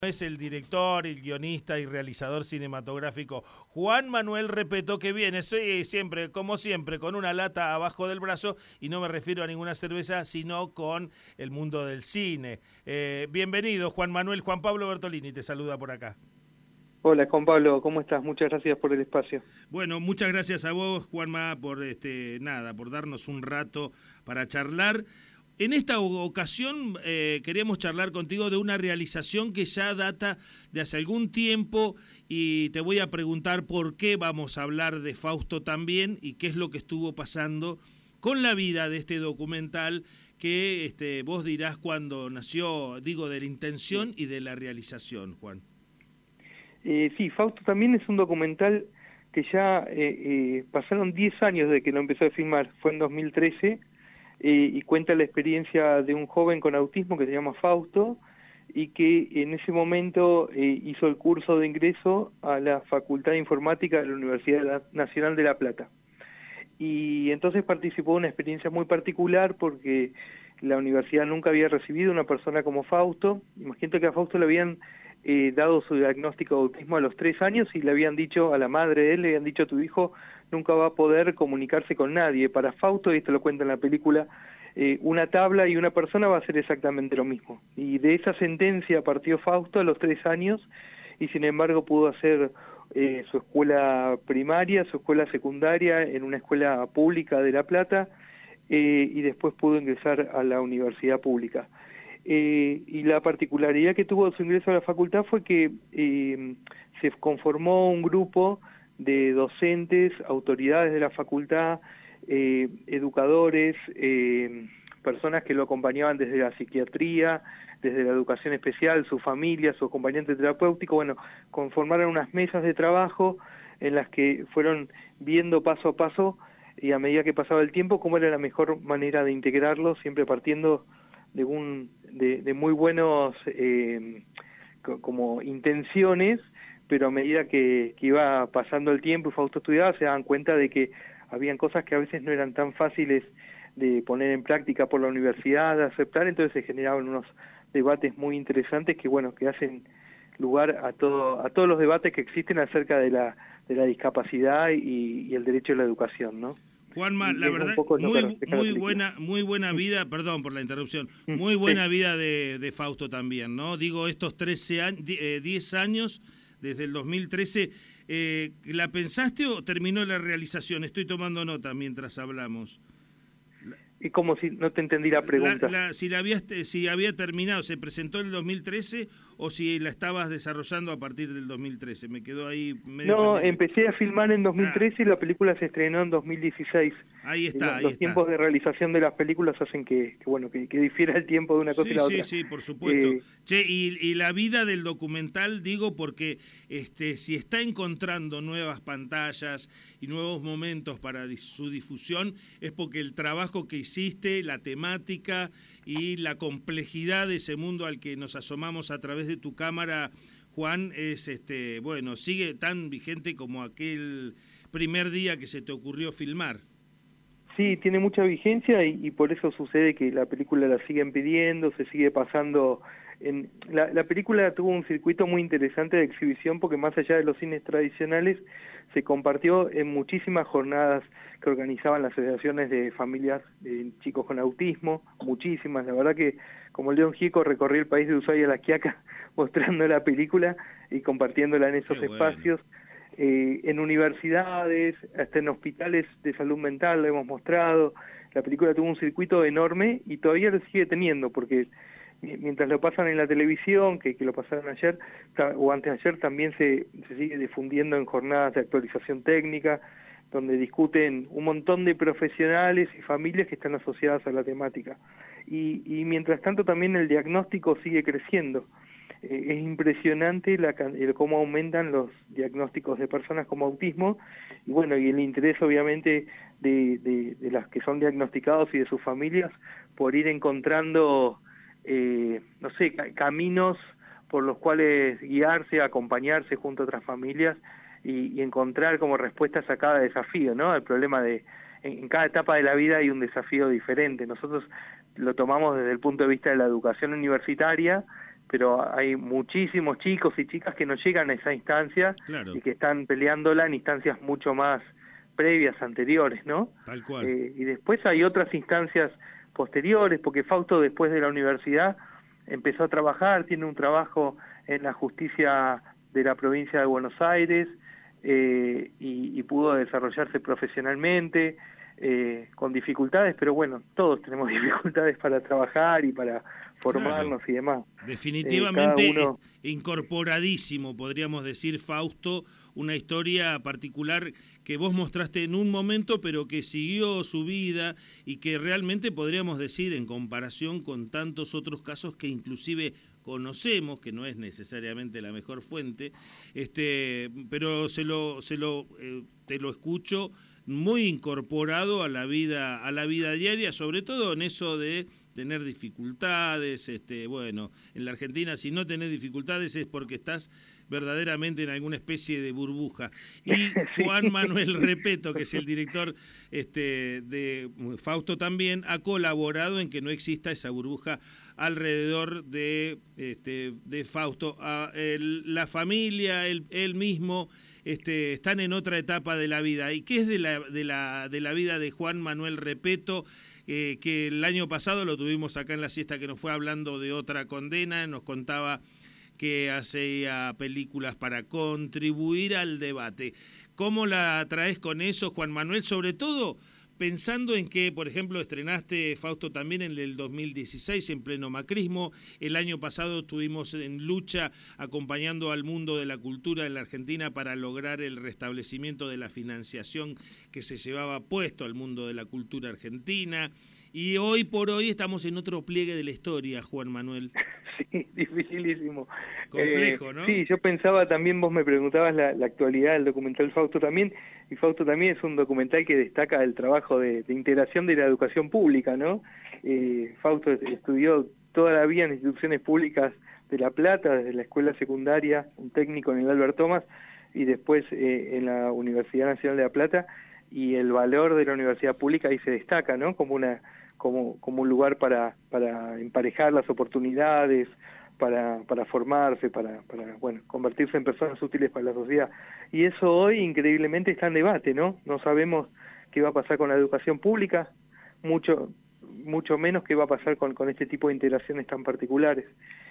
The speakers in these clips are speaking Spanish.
Es el director, el guionista y realizador cinematográfico Juan Manuel Repetto, que viene siempre, como siempre, con una lata abajo del brazo, y no me refiero a ninguna cerveza, sino con el mundo del cine. Bienvenido, Juan Manuel. Juan Pablo Bertolini te saluda por acá. Hola, Juan Pablo, ¿cómo estás? Muchas gracias por el espacio. Bueno, muchas gracias a vos, Juanma, por por darnos un rato para charlar. En esta ocasión queríamos charlar contigo de una realización que ya data de hace algún tiempo, y te voy a preguntar por qué vamos a hablar de Fausto también y qué es lo que estuvo pasando con la vida de este documental que vos dirás cuando nació, digo, de la intención y de la realización, Juan. Sí, Fausto también es un documental que ya pasaron 10 años de que lo empezó a filmar, fue en 2013, y cuenta la experiencia de un joven con autismo que se llama Fausto, y que en ese momento hizo el curso de ingreso a la Facultad de Informática de la Universidad Nacional de La Plata. Y entonces participó de una experiencia muy particular porque la universidad nunca había recibido una persona como Fausto. Imagínate que a Fausto le habían dado su diagnóstico de autismo a los 3 años y le habían dicho a la madre de él, le habían dicho: tu hijo nunca va a poder comunicarse con nadie. Para Fausto, y esto lo cuenta en la película, una tabla y una persona va a ser exactamente lo mismo. Y de esa sentencia partió Fausto a los 3 años, y sin embargo pudo hacer su escuela primaria, su escuela secundaria en una escuela pública de La Plata, y después pudo ingresar a la universidad pública. Y la particularidad que tuvo su ingreso a la facultad fue que se conformó un grupo de docentes, autoridades de la facultad, educadores, personas que lo acompañaban desde la psiquiatría, desde la educación especial, su familia, su acompañante terapéutico. Bueno, conformaron unas mesas de trabajo en las que fueron viendo paso a paso, y a medida que pasaba el tiempo, cómo era la mejor manera de integrarlo, siempre partiendo de muy buenos como intenciones, pero a medida que iba pasando el tiempo y Fausto estudiaba, se daban cuenta de que habían cosas que a veces no eran tan fáciles de poner en práctica por la universidad, de aceptar. Entonces se generaban unos debates muy interesantes que, bueno, que hacen lugar a todos los debates que existen acerca de la discapacidad y el derecho a la educación, ¿no? Juanma, Y la es un verdad, poco lo que refleja la película. muy buena vida, perdón por la interrupción, muy buena Sí. vida de Fausto también, ¿no? Digo, estos 10 años, desde el 2013, ¿la pensaste o terminó la realización? Estoy tomando nota mientras hablamos. Y como si no te entendí la pregunta. Si había terminado, ¿se presentó en el 2013 o si la estabas desarrollando a partir del 2013? Me quedó ahí medio No, pendiente. empecé a filmar en 2013 y la película se estrenó en 2016. Ahí está, ahí Los está. tiempos de realización de las películas hacen que difiera el tiempo de una cosa y la otra. Sí, por supuesto. Che, y la vida del documental, digo, porque si está encontrando nuevas pantallas y nuevos momentos para su difusión, es porque el trabajo que hiciste, la temática y la complejidad de ese mundo al que nos asomamos a través de tu cámara, Juan, es bueno, sigue tan vigente como aquel primer día que se te ocurrió filmar. Sí, tiene mucha vigencia, y por eso sucede que la película la siguen pidiendo, se sigue pasando. La película tuvo un circuito muy interesante de exhibición porque, más allá de los cines tradicionales, se compartió en muchísimas jornadas que organizaban las asociaciones de familias de chicos con autismo, muchísimas. La verdad que, como León Gieco, recorrí el país de Ushuaia a La Quiaca mostrando la película y compartiéndola en esos espacios. En universidades, hasta en hospitales de salud mental lo hemos mostrado. La película tuvo un circuito enorme y todavía lo sigue teniendo, porque mientras lo pasan en la televisión, que lo pasaron ayer o antes de ayer, también se sigue difundiendo en jornadas de actualización técnica, donde discuten un montón de profesionales y familias que están asociadas a la temática. Y mientras tanto también el diagnóstico sigue creciendo. Es impresionante cómo aumentan los diagnósticos de personas con autismo, y bueno, y el interés obviamente de las que son diagnosticados y de sus familias por ir encontrando no sé, caminos por los cuales guiarse, acompañarse junto a otras familias y encontrar como respuestas a cada desafío, ¿no? El problema en cada etapa de la vida hay un desafío diferente. Nosotros lo tomamos desde el punto de vista de la educación universitaria, pero hay muchísimos chicos y chicas que no llegan a esa instancia, claro, y que están peleándola en instancias mucho más previas, anteriores, ¿no? tal cual. Y después hay otras instancias posteriores, porque Fausto después de la universidad empezó a trabajar, tiene un trabajo en la justicia de la provincia de Buenos Aires, y pudo desarrollarse profesionalmente, con dificultades, pero bueno, todos tenemos dificultades para trabajar y para formarnos, claro, y demás. Definitivamente Cada uno... incorporadísimo, podríamos decir, Fausto, una historia particular que vos mostraste en un momento, pero que siguió su vida y que realmente podríamos decir, en comparación con tantos otros casos que inclusive conocemos, que no es necesariamente la mejor fuente, pero te lo escucho muy incorporado a la vida diaria, sobre todo en eso de tener dificultades. Bueno, en la Argentina, si no tenés dificultades es porque estás verdaderamente en alguna especie de burbuja. Y Juan Manuel Repetto, que es el director de Fausto, también ha colaborado en que no exista esa burbuja alrededor de Fausto. La familia, él mismo, están en otra etapa de la vida. ¿Y qué es de la vida de Juan Manuel Repetto? Que el año pasado lo tuvimos acá en la siesta, que nos fue hablando de otra condena, nos contaba que hacía películas para contribuir al debate. ¿Cómo la traes con eso, Juan Manuel? Sobre todo pensando en que, por ejemplo, estrenaste Fausto también en el 2016, en pleno macrismo. El año pasado estuvimos en lucha acompañando al mundo de la cultura en la Argentina para lograr el restablecimiento de la financiación que se llevaba puesto al mundo de la cultura argentina. Y hoy por hoy estamos en otro pliegue de la historia, Juan Manuel. Sí, dificilísimo. Complejo, ¿no? Sí, yo pensaba también, vos me preguntabas la actualidad del documental Fausto también, y Fausto también es un documental que destaca el trabajo de integración de la educación pública, ¿no? Fausto estudió toda la vida en instituciones públicas de La Plata, desde la escuela secundaria, un técnico en el Albert Thomas, y después en la Universidad Nacional de La Plata, y el valor de la universidad pública ahí se destaca, ¿no? Como un lugar para emparejar las oportunidades, para formarse, para bueno, convertirse en personas útiles para la sociedad. Y eso hoy increíblemente está en debate, ¿no? No sabemos qué va a pasar con la educación pública, mucho menos qué va a pasar con este tipo de integraciones tan particulares.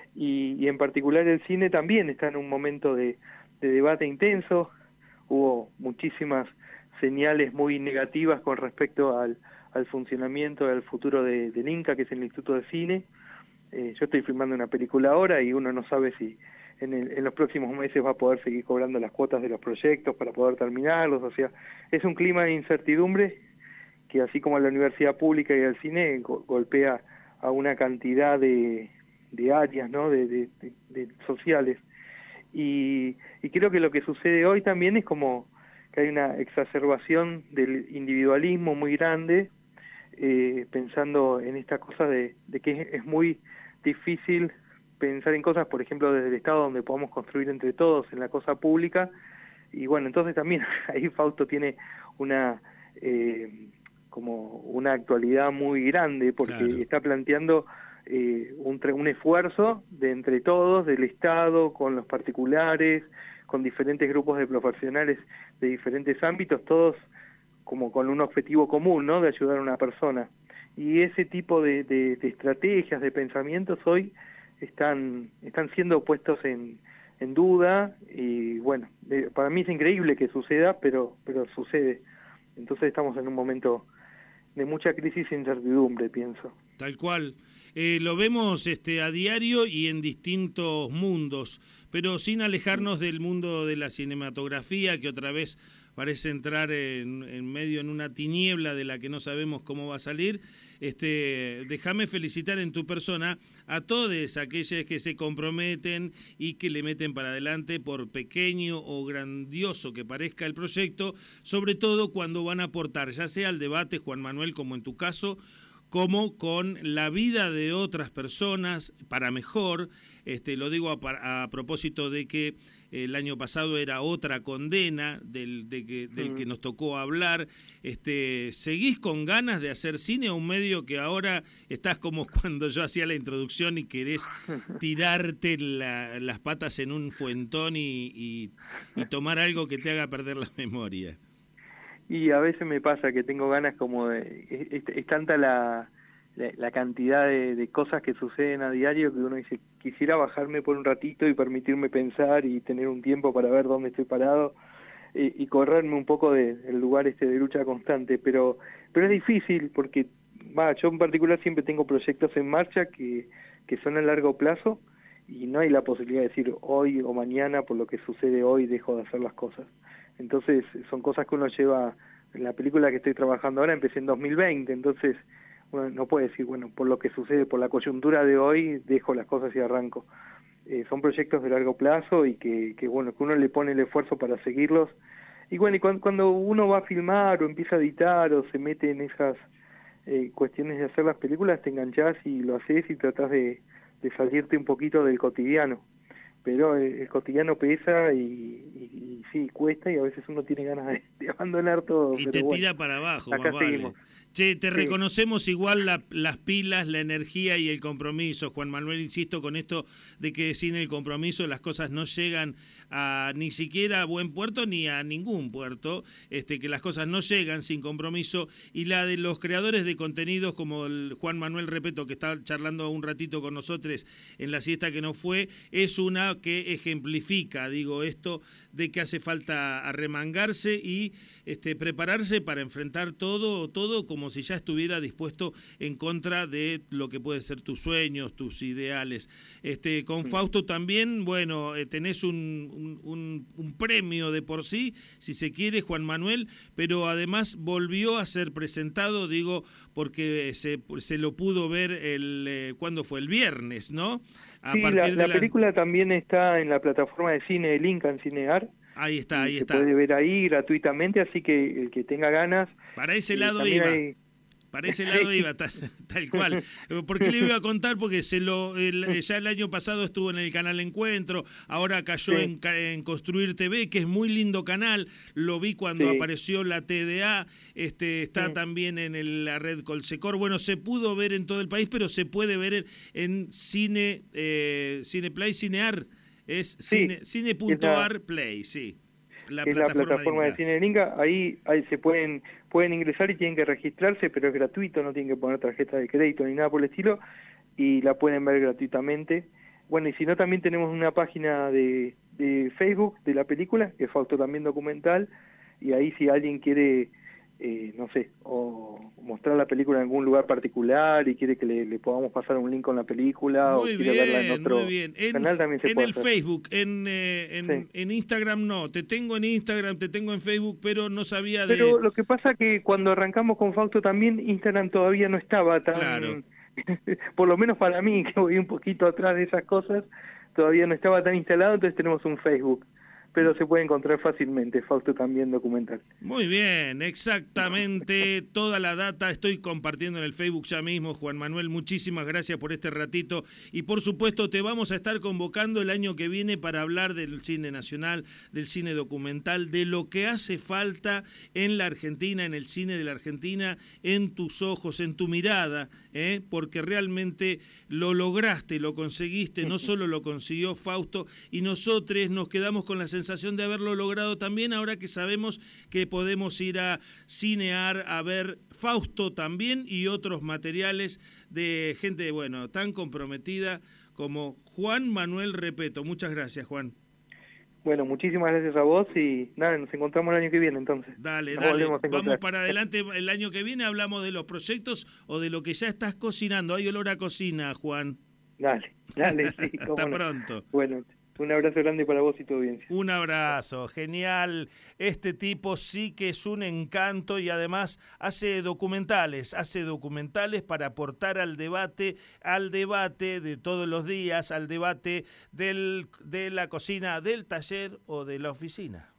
Y en particular el cine también está en un momento de debate intenso. Hubo muchísimas señales muy negativas con respecto al funcionamiento, al futuro del INCA, que es el Instituto de Cine. Yo estoy filmando una película ahora y uno no sabe si en los próximos meses va a poder seguir cobrando las cuotas de los proyectos para poder terminarlos. O sea, es un clima de incertidumbre que, así como a la universidad pública y al cine, golpea a una cantidad de áreas, ¿no? de sociales. Y creo que lo que sucede hoy también es como que hay una exacerbación del individualismo muy grande, pensando en esta cosa de que es muy difícil pensar en cosas, por ejemplo, desde el Estado, donde podamos construir entre todos en la cosa pública. Y bueno, entonces también ahí Fausto tiene como una actualidad muy grande, porque claro, está planteando un esfuerzo de entre todos, del Estado, con los particulares, con diferentes grupos de profesionales de diferentes ámbitos, todos como con un objetivo común, ¿no? De ayudar a una persona. Y ese tipo de estrategias, de pensamientos hoy están siendo puestos en duda, y bueno, para mí es increíble que suceda, pero sucede. Entonces estamos en un momento de mucha crisis e incertidumbre, pienso. Tal cual. Lo vemos a diario y en distintos mundos, pero sin alejarnos del mundo de la cinematografía, que otra vez parece entrar en medio en una tiniebla de la que no sabemos cómo va a salir. Déjame felicitar en tu persona a todos aquellos que se comprometen y que le meten para adelante, por pequeño o grandioso que parezca el proyecto, sobre todo cuando van a aportar, ya sea al debate, Juan Manuel, como en tu caso, como con la vida de otras personas para mejor, Lo digo a propósito de que el año pasado era Otra Condena, del que nos tocó hablar. ¿Seguís con ganas de hacer cine, a un medio que ahora estás como cuando yo hacía la introducción y querés tirarte las patas en un fuentón y tomar algo que te haga perder la memoria? Y a veces me pasa que tengo ganas como es tanta la cantidad de cosas que suceden a diario que uno dice, quisiera bajarme por un ratito y permitirme pensar y tener un tiempo para ver dónde estoy parado y correrme un poco del lugar de lucha constante, pero es difícil porque yo en particular siempre tengo proyectos en marcha que son a largo plazo y no hay la posibilidad de decir hoy o mañana por lo que sucede hoy dejo de hacer las cosas. Entonces son cosas que uno lleva. En la película que estoy trabajando ahora empecé en 2020, entonces uno no puede decir, bueno, por lo que sucede, por la coyuntura de hoy, dejo las cosas y arranco. Son proyectos de largo plazo y que uno le pone el esfuerzo para seguirlos. Y bueno, y cuando uno va a filmar o empieza a editar o se mete en esas cuestiones de hacer las películas, te enganchás y lo haces y tratás de salirte un poquito del cotidiano. Pero el cotidiano pesa y sí, cuesta y a veces uno tiene ganas de abandonar todo. Y pero te bueno, tira para abajo, acá más vale. seguimos. Che, te reconocemos igual las pilas, la energía y el compromiso, Juan Manuel, insisto con esto de que sin el compromiso las cosas no llegan a ni siquiera a buen puerto ni a ningún puerto, que las cosas no llegan sin compromiso, y la de los creadores de contenidos como el Juan Manuel Repetto, que está charlando un ratito con nosotros en la siesta que no fue, es una que ejemplifica, digo, esto de que hace falta arremangarse y prepararse para enfrentar todo como si ya estuviera dispuesto en contra de lo que puede ser tus sueños, tus ideales. Con Fausto también, bueno, tenés un premio de por sí, si se quiere, Juan Manuel, pero además volvió a ser presentado, digo, porque se lo pudo ver ¿cuándo fue? El viernes, ¿no? Sí, la película también está en la plataforma de cine de Lincoln, Cinear. Ahí está. Se puede ver ahí gratuitamente, así que el que tenga ganas... Para ese lado iba. Para ese lado iba, tal cual. ¿Por qué le iba a contar? Porque ya el año pasado estuvo en el canal Encuentro, ahora cayó en Construir TV, que es muy lindo canal. Lo vi cuando apareció la TDA, está también en la red Colsecor. Bueno, se pudo ver en todo el país, pero se puede ver en Cineplay, Cinear. Es cine.ar Play, sí. La plataforma de Cine de Inca. Ahí se pueden ingresar y tienen que registrarse, pero es gratuito, no tienen que poner tarjeta de crédito ni nada por el estilo, y la pueden ver gratuitamente. Bueno, y si no, también tenemos una página de Facebook de la película, que es Fausto también documental, y ahí si alguien quiere, no sé, o mostrar la película en algún lugar particular y quiere que le podamos pasar un link con la película o quiere verla en otro canal, también se puede hacer. Facebook, en Instagram no, te tengo en Instagram, te tengo en Facebook, pero no sabía de... Pero lo que pasa que cuando arrancamos con Fausto también, Instagram todavía no estaba tan... Claro. Por lo menos para mí, que voy un poquito atrás de esas cosas, todavía no estaba tan instalado, entonces tenemos un Facebook. Pero se puede encontrar fácilmente, Fausto también documental. Muy bien, exactamente, toda la data estoy compartiendo en el Facebook ya mismo. Juan Manuel, muchísimas gracias por este ratito y por supuesto te vamos a estar convocando el año que viene para hablar del cine nacional, del cine documental, de lo que hace falta en la Argentina, en el cine de la Argentina, en tus ojos, en tu mirada, porque realmente lo lograste, lo conseguiste, no solo lo consiguió Fausto y nosotros nos quedamos con la sensación de haberlo logrado también ahora que sabemos que podemos ir a Cinear a ver Fausto también y otros materiales de gente, bueno, tan comprometida como Juan Manuel Repetto. Muchas gracias, Juan. Bueno, muchísimas gracias a vos y nada, nos encontramos el año que viene entonces. Dale, vamos para adelante. El año que viene hablamos de los proyectos o de lo que ya estás cocinando. Hay olor a cocina, Juan. Dale, sí. Hasta pronto. Bueno, un abrazo grande para vos y tu audiencia. Un abrazo, genial. Este tipo sí que es un encanto y además hace documentales para aportar al debate de todos los días, al debate de la cocina, del taller o de la oficina.